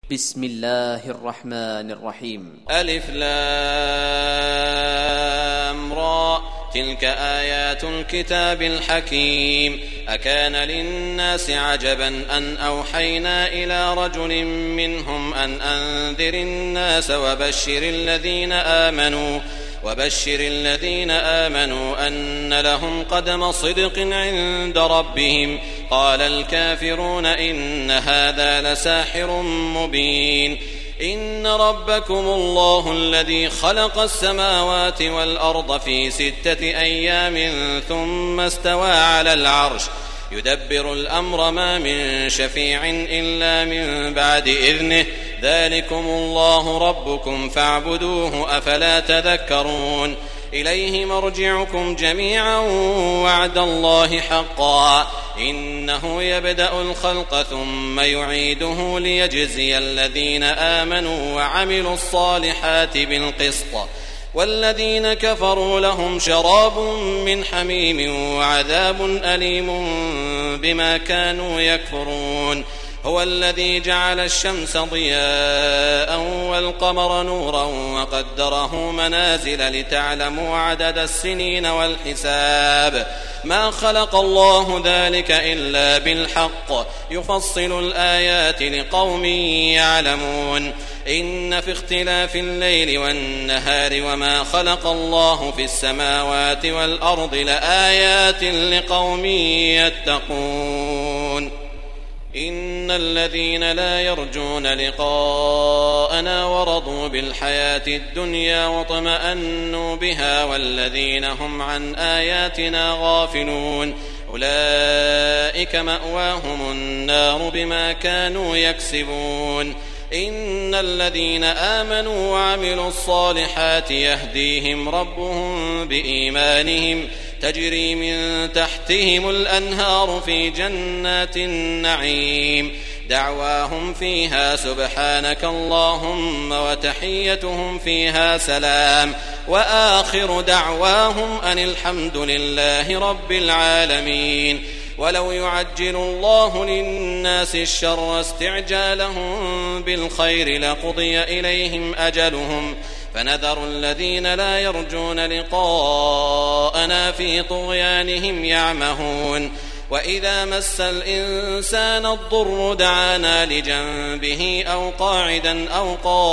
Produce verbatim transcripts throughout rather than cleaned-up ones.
بسم الله الرحمن الرحيم. ألف لام را تلك آيات الكتاب الحكيم. أكان للناس عجبا أن أوحينا إلى رجل منهم أن أنذر الناس وبشر الذين آمنوا وبشر الذين آمنوا أن لهم قدم صدق عند ربهم. قال الكافرون إن هذا لساحر مبين. إن ربكم الله الذي خلق السماوات والأرض في ستة أيام ثم استوى على العرش يدبر الأمر ما من شفيع إلا من بعد إذنه ذلكم الله ربكم فاعبدوه أفلا تذكرون. إليه مرجعكم جميعا وعد الله حقا إنه يبدأ الخلق ثم يعيده ليجزي الذين آمنوا وعملوا الصالحات بالقسط والذين كفروا لهم شراب من حميم وعذاب أليم بما كانوا يكفرون. هو الذي جعل الشمس ضياء والقمر نورا وقدره منازل لتعلموا عدد السنين والحساب ما خلق الله ذلك إلا بالحق يفصل الآيات لقوم يعلمون. إن في اختلاف الليل والنهار وما خلق الله في السماوات والأرض لآيات لقوم يتقون. إن الذين لا يرجون لقاءنا ورضوا بالحياة الدنيا واطمأنوا بها والذين هم عن آياتنا غافلون أولئك مأواهم النار بما كانوا يكسبون. إن الذين آمنوا وعملوا الصالحات يهديهم ربهم بإيمانهم تجري من تحتهم الأنهار في جنات النعيم دعواهم فيها سبحانك اللهم وتحيتهم فيها سلام وآخر دعواهم أن الحمد لله رب العالمين. ولو يعجل الله للناس الشر استعجالهم بالخير لقضي إليهم أجلهم فنذر الذين لا يرجون لقاءنا في طغيانهم يعمهون. وإذا مس الإنسان الضر دعانا لجنبه أو قاعدا أو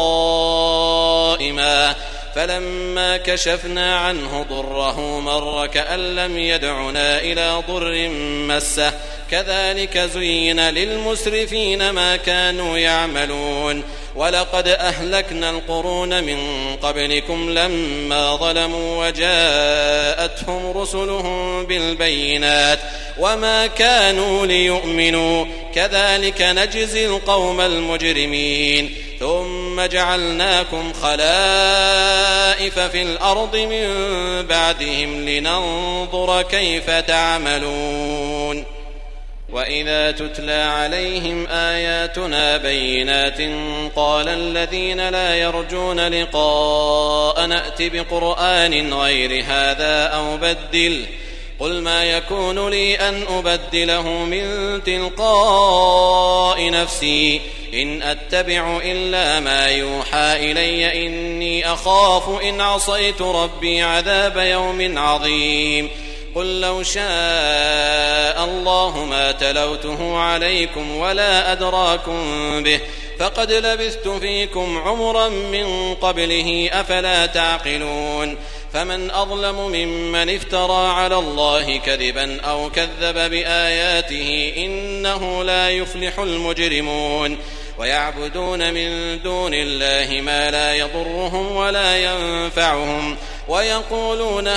قائما فلما كشفنا عنه ضره مر كأن لم يدعنا إلى ضر مسه كذلك زين للمسرفين ما كانوا يعملون. ولقد أهلكنا القرون من قبلكم لما ظلموا وجاءتهم رسلهم بالبينات وما كانوا ليؤمنوا كذلك نجزي القوم المجرمين. ثم جعلناكم خلائف في الأرض من بعدهم لننظر كيف تعملون. وإذا تتلى عليهم آياتنا بينات قال الذين لا يرجون لقاء نأت بقرآن غير هذا أو بدل قل ما يكون لي أن أبدله من تلقاء نفسي إن أتبع إلا ما يوحى إلي إني أخاف إن عصيت ربي عذاب يوم عظيم. قل لو شاء الله ما تلوته عليكم ولا أدراكم به فقد لبثت فيكم عمرا من قبله أفلا تعقلون. فمن أظلم ممن افترى على الله كذبا أو كذب بآياته إنه لا يفلح المجرمون. ويعبدون من دون الله ما لا يضرهم ولا ينفعهم ويقولون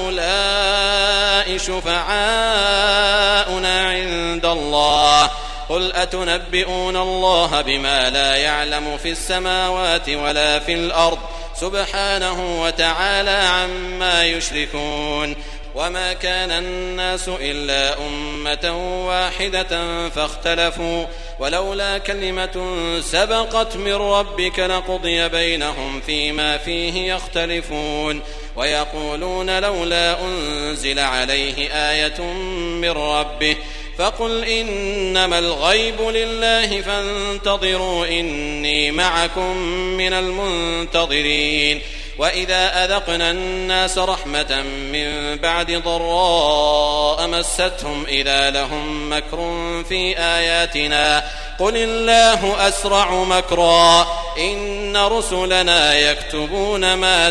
هؤلاء شفعاؤنا عند الله قل أتنبئون الله بما لا يعلم في السماوات ولا في الأرض سبحانه وتعالى عما يشركون. وما كان الناس إلا أمة واحدة فاختلفوا ولولا كلمة سبقت من ربك لقضي بينهم فيما فيه يختلفون. ويقولون لولا أنزل عليه آية من ربه فقل إنما الغيب لله فانتظروا إني معكم من المنتظرين وإذا أذقنا الناس رحمة من بعد ضراء مستهم إذا لهم مكر في آياتنا قل الله أسرع مكرا إن رسلنا يكتبون ما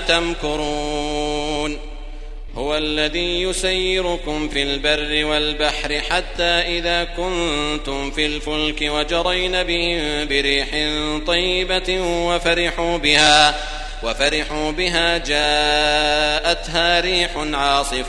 تمكرون هو الذي يسيركم في البر والبحر حتى إذا كنتم في الفلك وجرين بهم بريح طيبة وفرحوا بها وفرحوا بها جاءتها ريح عاصف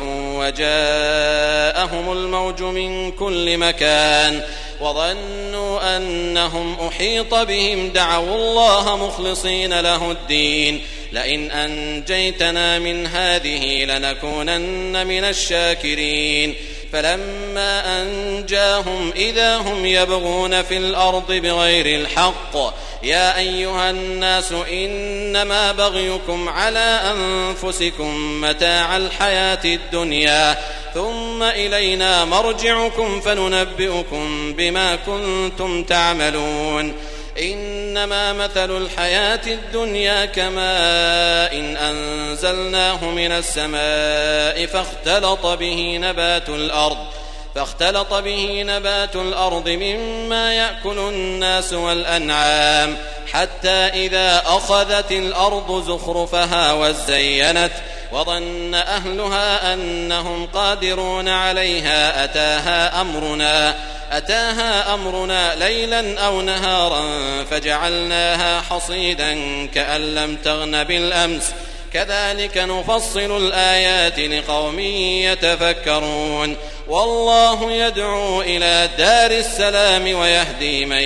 وجاءهم الموج من كل مكان وظنوا أنهم أحيط بهم دعوا الله مخلصين له الدين لئن أنجيتنا من هذه لنكونن من الشاكرين فلما أنجاهم إذا هم يبغون في الأرض بغير الحق يا أيها الناس إنما بغيكم على أنفسكم متاع الحياة الدنيا ثم إلينا مرجعكم فننبئكم بما كنتم تعملون إنما مثل الحياة الدنيا كماء إن أنزلناه من السماء فاختلط به نبات الأرض فاختلط به نبات الأرض مما يأكل الناس والأنعام حتى إذا أخذت الأرض زخرفها وزينت وظن أهلها أنهم قادرون عليها أتاها أمرنا أتاها أمرنا ليلا أو نهارا فجعلناها حصيدا كأن لم تغن بالأمس كذلك نفصل الآيات لقوم يتفكرون والله يدعو إلى دار السلام ويهدي من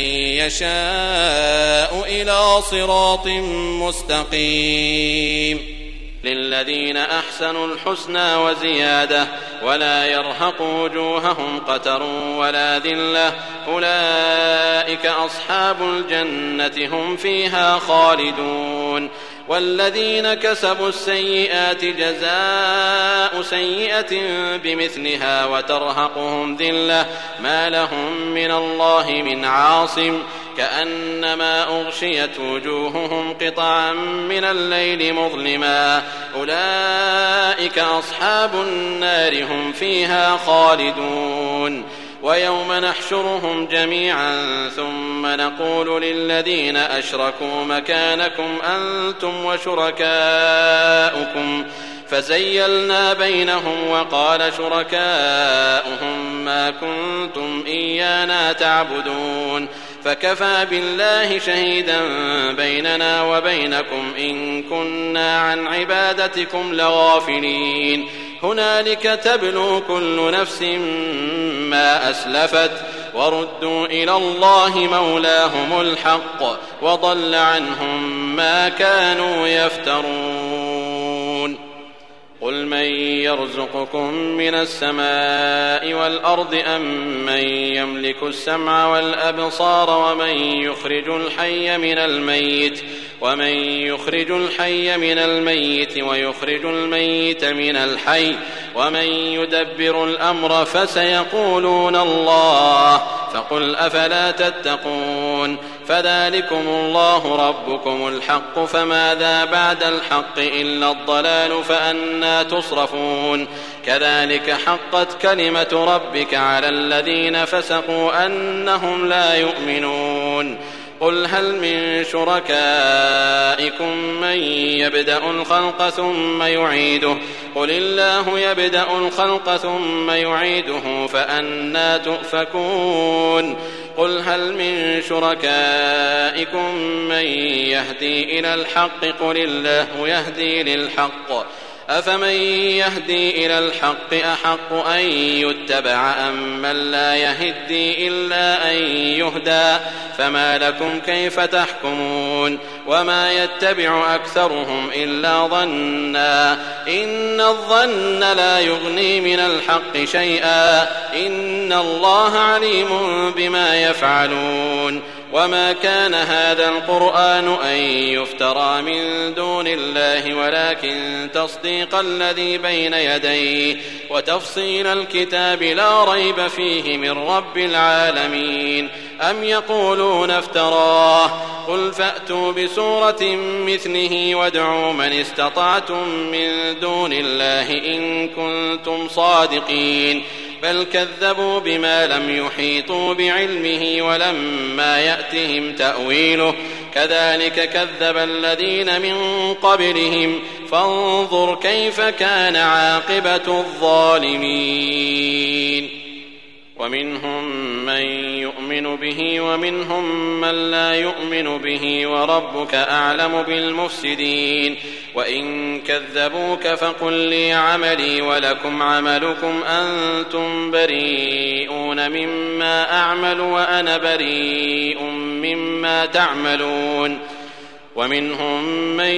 يشاء إلى صراط مستقيم للذين أحسنوا الحسنى وزيادة ولا يرهق وجوههم قتر ولا ذلة أولئك أصحاب الجنة هم فيها خالدون والذين كسبوا السيئات جزاء سيئة بمثلها وترهقهم ذلة ما لهم من الله من عاصم كأنما أغشيت وجوههم قطعا من الليل مظلما أولئك أصحاب النار هم فيها خالدون ويوم نحشرهم جميعا ثم نقول للذين أشركوا مكانكم أنتم وشركاؤكم فزيلنا بينهم وقال شركاؤهم ما كنتم إيانا تعبدون فكفى بالله شهيدا بيننا وبينكم إن كنا عن عبادتكم لغافلين هنالك تبلو كل نفس ما أسلفت وردوا إلى الله مولاهم الحق وضل عنهم ما كانوا يفترون قل من يرزقكم من السماء والأرض أم من يملك السمع والأبصار ومن يخرج الحي من الميت ومن يخرج الحي من الميت ويخرج الميت من الحي ومن يدبر الأمر فسيقولون الله فقل أفلا تتقون فذلكم الله ربكم الحق فماذا بعد الحق إلا الضلال فأنى تصرفون كذلك حقت كلمة ربك على الذين فسقوا أنهم لا يؤمنون قل هل من شركائكم من يبدأ الخلق ثم يعيده قل الله يبدأ الخلق ثم يعيده فأنى تؤفكون قل هل من شركائكم من يهدي إلى الحق قل الله يهدي للحق أفمن يهدي إلى الحق أحق أن يتبع أم من لا يهدي إلا أن يهدى فما لكم كيف تحكمون وما يتبع أكثرهم إلا ظنا إن الظن لا يغني من الحق شيئا إن الله عليم بما يفعلون وما كان هذا القرآن أن يفترى من دون الله ولكن تصديق الذي بين يديه وتفصيل الكتاب لا ريب فيه من رب العالمين. أم يقولون افتراه قل فأتوا بسورة مثله وادعوا من استطعتم من دون الله إن كنتم صادقين بل كذبوا بما لم يحيطوا بعلمه ولما يأتهم تأويله كذلك كذب الذين من قبلهم فانظر كيف كان عاقبة الظالمين. ومنهم من يؤمن به ومنهم من لا يؤمن به وربك أعلم بالمفسدين. وإن كذبوك فقل لي عملي ولكم عملكم أنتم بريئون مما أعمل وأنا بريء مما تعملون. ومنهم من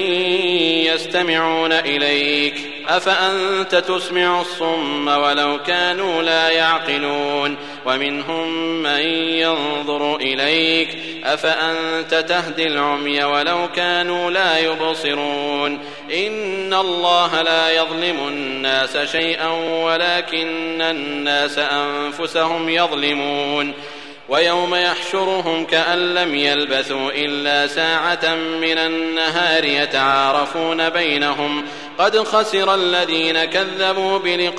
يستمعون إليك أفأنت تسمع الصم ولو كانوا لا يعقلون. ومنهم من ينظر إليك أفأنت تهدي العمي ولو كانوا لا يبصرون. إن الله لا يظلم الناس شيئا ولكن الناس أنفسهم يظلمون. ويوم يحشرهم كأن لم يلبثوا إلا ساعة من النهار يتعارفون بينهم قد خسر الذين كذبوا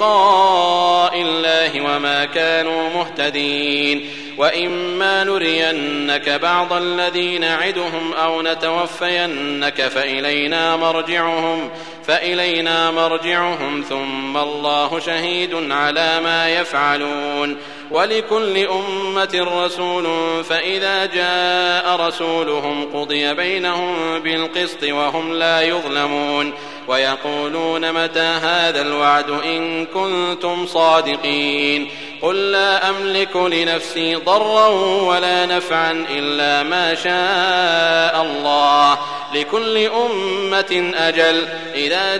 بلقاء الله وما كانوا مهتدين. وإما نرينك بعض الذي نعدهم أو نتوفينك فإلينا مرجعهم فإلينا مرجعهم ثم الله شهيد على ما يفعلون. ولكل أمة رسول فإذا جاء رسولهم قضي بينهم بالقسط وهم لا يظلمون. ويقولون متى هذا الوعد إن كنتم صادقين قل لا أملك لنفسي ضرا ولا نفعا إلا ما شاء الله لكل أمة أجل إذا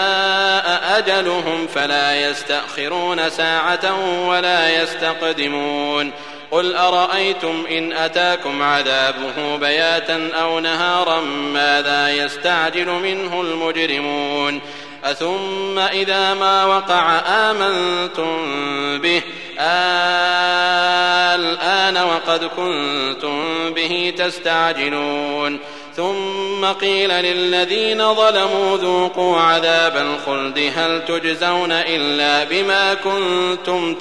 جاء أجلهم فلا يستأخرون ساعة ولا يستقدمون. قل أرأيتم إن أتاكم عذابه بياتا أو نهارا ماذا يستعجل منه المجرمون أثم إذا ما وقع آمنتم به الآن وقد كنتم به تستعجلون. ثم قيل للذين ظلموا ذوقوا عذاب الخلد هل تجزون إلا بما كنتم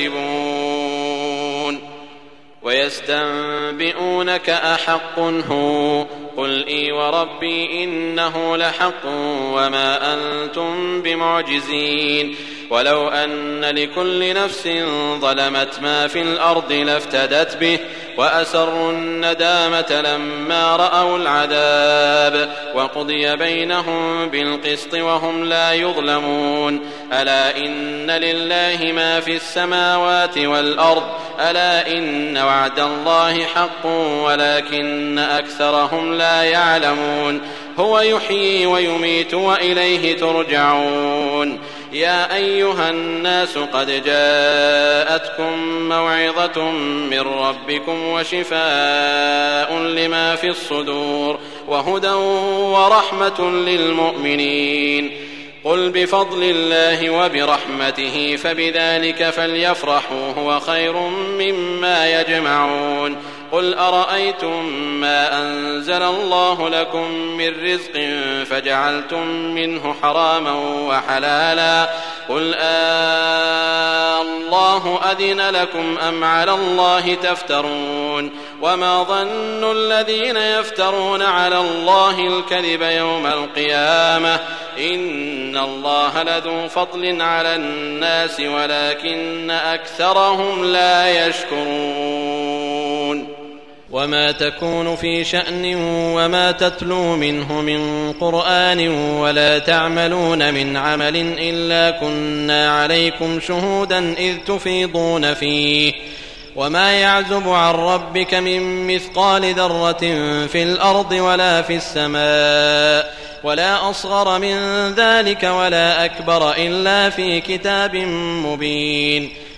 تكسبون. ويستنبئونك أحق هو قل إي وربي إنه لحق وما أنتم بمعجزين. ولو أن لكل نفس ظلمت ما في الأرض لافتدت به وأسروا الندامة لما رأوا العذاب وقضي بينهم بالقسط وهم لا يظلمون. ألا إن لله ما في السماوات والأرض ألا إن وعد الله حق ولكن أكثرهم لا يعلمون. هو يحيي ويميت وإليه ترجعون. يا أيها الناس قد جاءتكم موعظة من ربكم وشفاء لما في الصدور وهدى ورحمة للمؤمنين. قل بفضل الله وبرحمته فبذلك فليفرحوا هو خير مما يجمعون. قل أرأيتم ما أنزل الله لكم من رزق فجعلتم منه حراما وحلالا قل الله أذن لكم أم على الله تفترون. وما ظن الذين يفترون على الله الكذب يوم القيامة إن الله لذو فضل على الناس ولكن أكثرهم لا يشكرون. وما تكون في شأن وما تتلو منه من قرآن ولا تعملون من عمل إلا كنا عليكم شهودا إذ تفيضون فيه وما يعزب عن ربك من مثقال ذرة في الأرض ولا في السماء ولا أصغر من ذلك ولا أكبر إلا في كتاب مبين.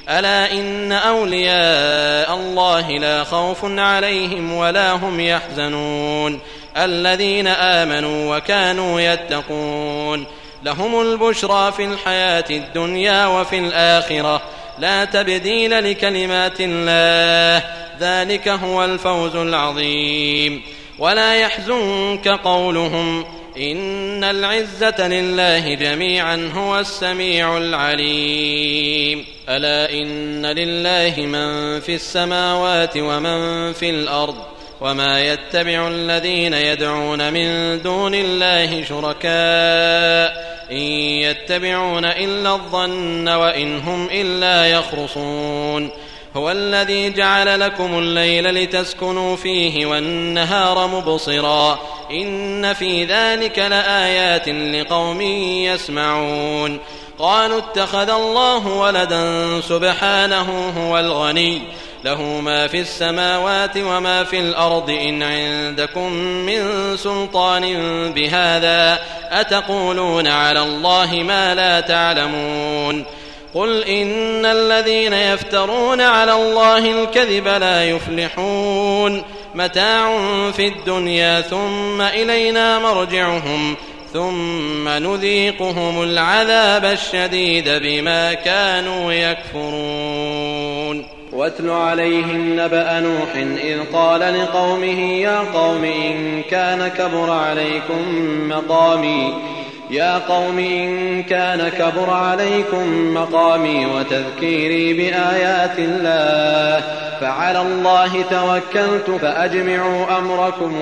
ألا إن أولياء الله لا خوف عليهم ولا هم يحزنون الذين آمنوا وكانوا يتقون لهم البشرى في الحياة الدنيا وفي الآخرة لا تبديل لكلمات الله ذلك هو الفوز العظيم ولا يحزنك قولهم إن العزة لله جميعا هو السميع العليم ألا إن لله من في السماوات ومن في الأرض وما يتبع الذين يدعون من دون الله شركاء إن يتبعون إلا الظن وإن هم إلا يخرصون هو الذي جعل لكم الليل لتسكنوا فيه والنهار مبصرا إن في ذلك لآيات لقوم يسمعون قالوا اتخذ الله ولدا سبحانه هو الغني له ما في السماوات وما في الأرض إن عندكم من سلطان بهذا أتقولون على الله ما لا تعلمون قل إن الذين يفترون على الله الكذب لا يفلحون متاع في الدنيا ثم إلينا مرجعهم ثم نذيقهم العذاب الشديد بما كانوا يكفرون واتل عليهم نبأ نوح إذ قال لقومه يا قوم إن كان كبر عليكم مقامي يا قوم إن كان كبر عليكم مقامي وتذكيري بآيات الله فعلى الله توكلت فأجمعوا أمركم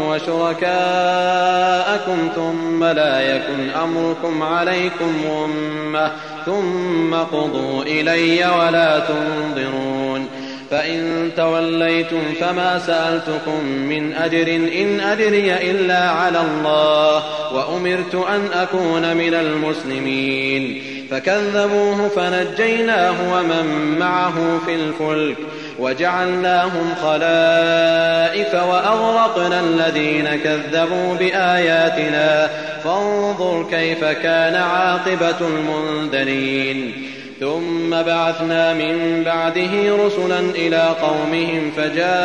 وشركاءكم ثم لا يكن أمركم عليكم غمة ثم قضوا إلي ولا تنظرون فإن توليتم فما سألتكم من أجر إن أجري إلا على الله وأمرت أن أكون من المسلمين فكذبوه فنجيناه ومن معه في الفلك وجعلناهم خلائف وأغرقنا الذين كذبوا بآياتنا فانظر كيف كان عاقبة المنذرين ثم بعثنا من بعده رسلا إلى قومهم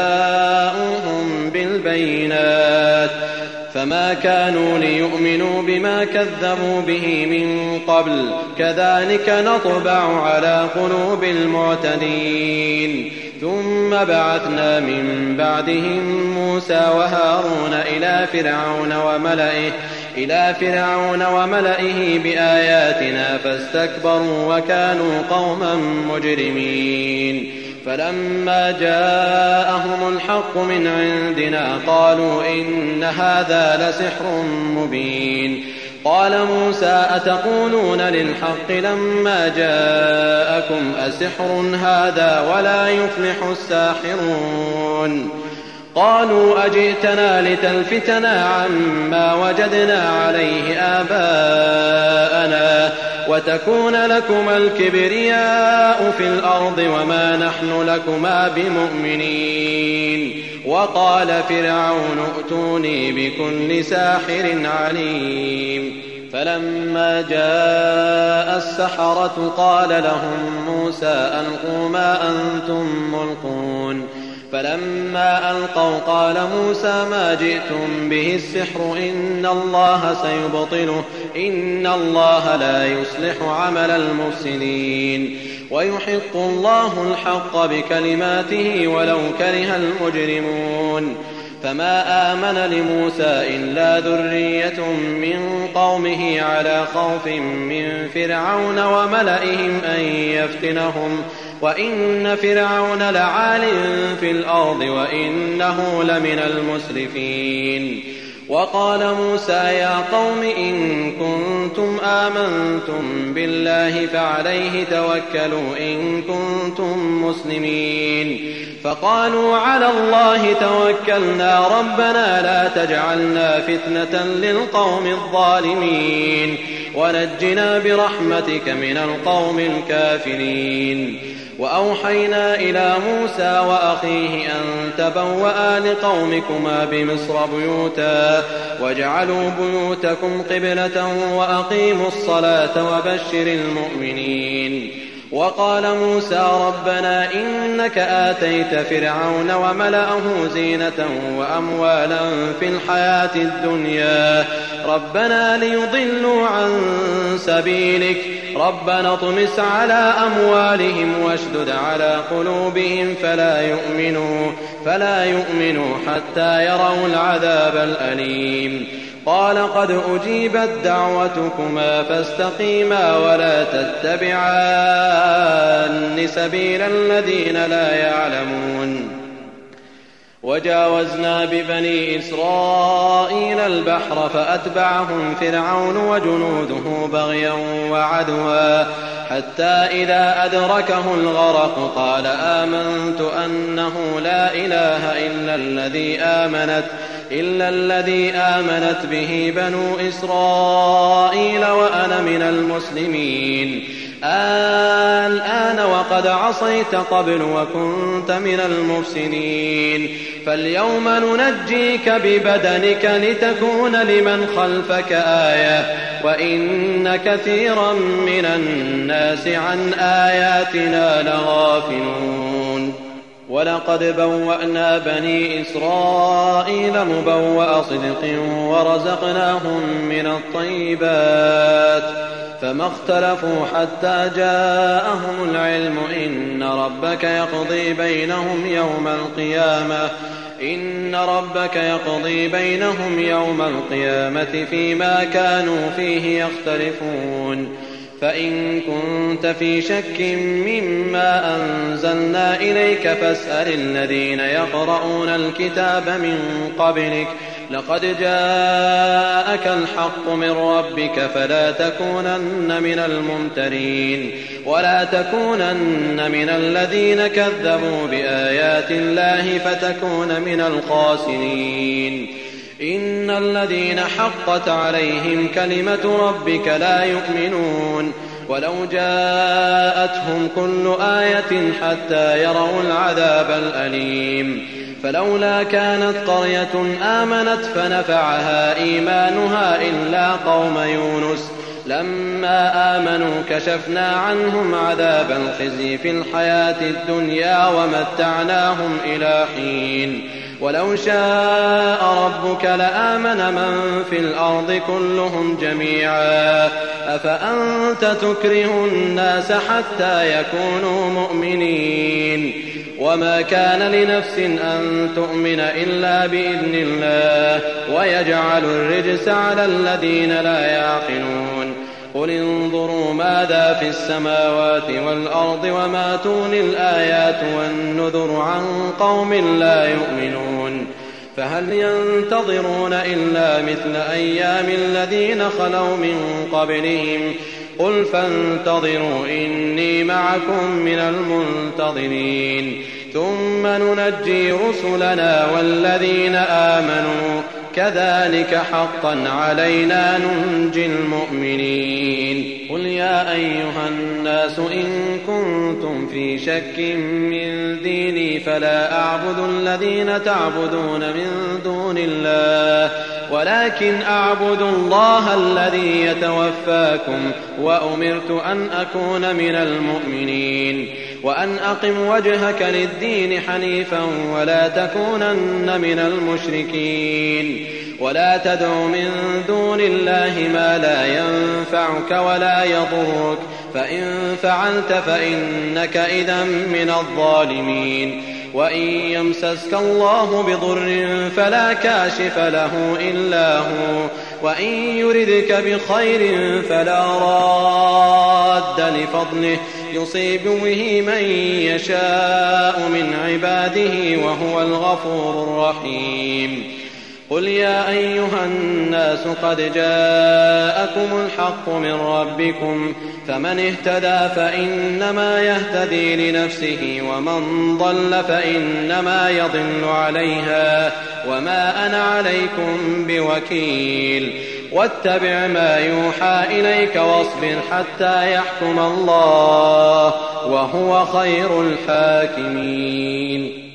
فجاءوهم بالبينات فما كانوا ليؤمنوا بما كذبوا به من قبل كذلك نطبع على قلوب المعتدين ثم بعثنا من بعدهم موسى وهارون إلى فرعون وملئه إلى فرعون وملئه بآياتنا فاستكبروا وكانوا قوما مجرمين فلما جاءهم الحق من عندنا قالوا إن هذا لسحر مبين قال موسى أتقولون للحق لما جاءكم أسحر هذا ولا يفلح الساحرون قالوا أجئتنا لتلفتنا عما وجدنا عليه آباءنا وتكون لكما الكبرياء في الأرض وما نحن لكما بمؤمنين وقال فرعون ائتوني بكل ساحر عليم فلما جاء السحرة قال لهم موسى ألقوا ما أنتم ملقون فلما ألقوا قال موسى ما جئتم به السحر إن الله سيبطله إن الله لا يصلح عمل المفسدين ويحق الله الحق بكلماته ولو كره المجرمون فما آمن لموسى إلا ذرية من قومه على خوف من فرعون وملئهم أن يفتنهم وإن فرعون لعال في الأرض وإنه لمن المسرفين وقال موسى يا قوم إن كنتم آمنتم بالله فعليه توكلوا إن كنتم مسلمين فقالوا على الله توكلنا ربنا لا تجعلنا فتنة للقوم الظالمين ونجنا برحمتك من القوم الكافرين وأوحينا إلى موسى وأخيه أن تبوأ لقومكما بمصر بيوتا واجعلوا بيوتكم قبلة وأقيموا الصلاة وبشر المؤمنين وقال موسى ربنا إنك آتيت فرعون وملأه زينة وأموالا في الحياة الدنيا ربنا ليضلوا عن سبيلك ربنا اطمس على أموالهم واشدد على قلوبهم فلا يؤمنوا, فلا يؤمنوا حتى يروا العذاب الأليم قال قد أجيبت دعوتكما فاستقيما ولا تتبعان سبيل الذين لا يعلمون وجاوزنا ببني إسرائيل البحر فأتبعهم فرعون وجنوده بغيا وعدوا حتى إذا أدركه الغرق قال آمنت أنه لا إله إلا الذي آمنت إلا الذي آمنت به بنو إسرائيل وأنا من المسلمين الآن وقد عصيت قبل وكنت من المفسدين فاليوم ننجيك ببدنك لتكون لمن خلفك آية وإن كثيرا من الناس عن آياتنا لغافلون ولقد بوأنا بني إسرائيل مبوأ صدق ورزقناهم من الطيبات فما اختلفوا حتى جاءهم العلم إن ربك يقضي بينهم يوم القيامة إن ربك يقضي بينهم يوم القيامة فيما كانوا فيه يختلفون فإن كنت في شك مما أنزلنا إليك فاسأل الذين يقرؤون الكتاب من قبلك لقد جاءك الحق من ربك فلا تكونن من الممترين ولا تكونن من الذين كذبوا بآيات الله فتكون من الخاسرين إن الذين حقت عليهم كلمة ربك لا يؤمنون ولو جاءتهم كل آية حتى يروا العذاب الأليم فلولا كانت قرية آمنت فنفعها إيمانها إلا قوم يونس لما آمنوا كشفنا عنهم عذاب الخزي في الحياة الدنيا ومتعناهم إلى حين ولو شاء ربك لآمن من في الأرض كلهم جميعا أفأنت تكره الناس حتى يكونوا مؤمنين وما كان لنفس أن تؤمن إلا بإذن الله ويجعل الرجس على الذين لا يعقلون قل انظروا ماذا في السماوات والأرض وما تغني الآيات والنذر عن قوم لا يؤمنون فهل ينتظرون إلا مثل أيام الذين خلوا من قبلهم قل فانتظروا إني معكم من المنتظرين ثم ننجي رسلنا والذين آمنوا كذلك حقا علينا ننجي المؤمنين قل يا أيها الناس إن كنتم في شك من ديني فلا أعبد الذين تعبدون من دون الله ولكن أعبد الله الذي يتوفاكم وأمرت أن أكون من المؤمنين وأن أقم وجهك للدين حنيفا ولا تكونن من المشركين ولا تدع من دون الله ما لا ينفعك ولا يضرك فإن فعلت فإنك إذا من الظالمين وإن يمسسك الله بضر فلا كاشف له إلا هو وإن يردك بخير فلا راد لفضله يصيب به من يشاء من عباده وهو الغفور الرحيم قل يا أيها الناس قد جاءكم الحق من ربكم فمن اهتدى فإنما يهتدي لنفسه ومن ضل فإنما يضل عليها وما أنا عليكم بوكيل واتبع ما يوحى إليك واصبر حتى يحكم الله وهو خير الحاكمين